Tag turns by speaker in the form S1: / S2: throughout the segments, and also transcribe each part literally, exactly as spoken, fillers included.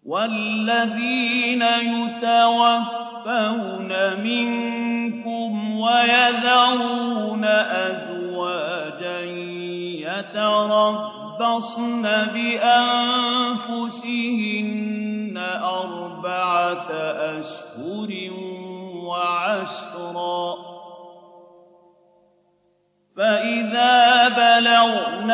S1: والذين يتوفون منكم ويذرون أزواجا يتربصن بأنفسهن أربعة أشهر وعشرا فإذا بلغن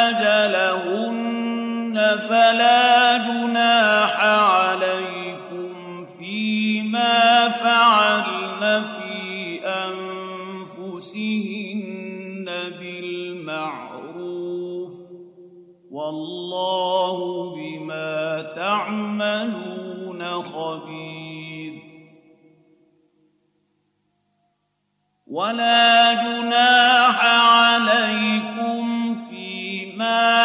S1: أجلهن فلا جناح عليكم فيما فعلن في أنفسهن بالمعروف والله بما تعملون خبير ولا جناح عليكم فيما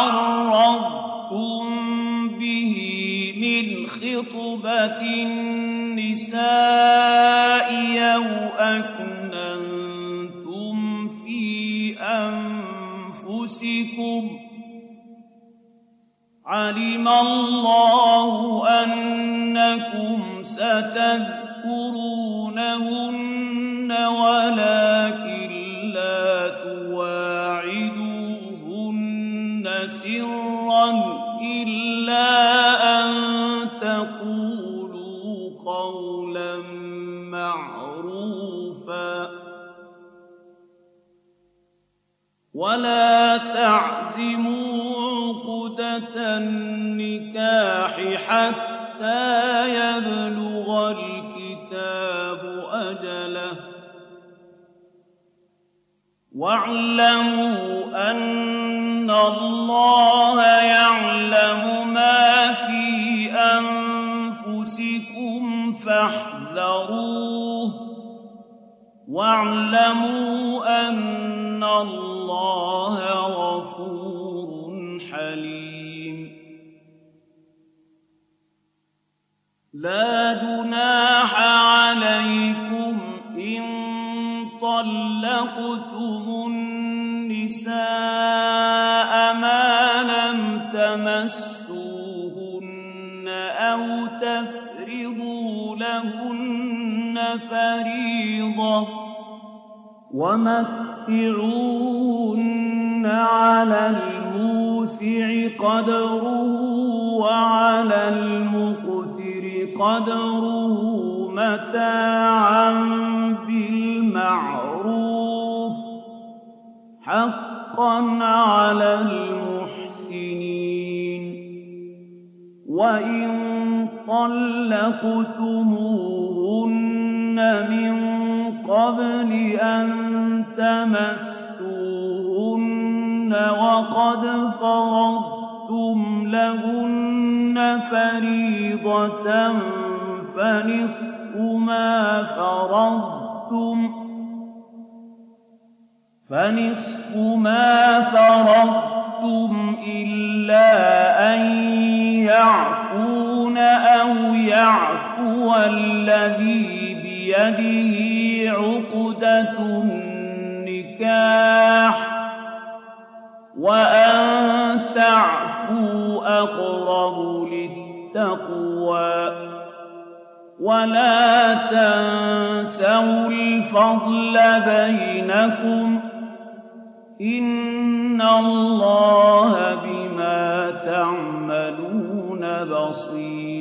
S1: عرضتم به من خطبة النساء أو أكننتم في أنفسكم علم الله أنكم ستذكرونهن ولكن لا تواعدوهن سرا إلا أن تقولوا قولا معروفا ولا تعزموا عقدة النكاح حتى يبلغ الكتاب أجله واعلموا أن الله يعلم ما في أنفسكم فاحذروه واعلموا أن الله غفور حليم لا جناح عليكم إن طلقتم النساء ما لم تمسوهن أو تفرضوا لهن فريضة ومتعوهن على الموسع قدره وعلى المقتر قدره متاعا بالمعروف حقا على المحسنين وإن طلقتموهن من قبل أن تمسوهن وقد فرضتم لهن فريضة فنصف ما فرضتم فنصف ما فرضتم إلا أن يعفون أو يعفو الذي بيده عقدة النكاح وأن تعفوا أقرب للتقوى ولا تنسوا الفضل بينكم إن الله بما تعملون بصير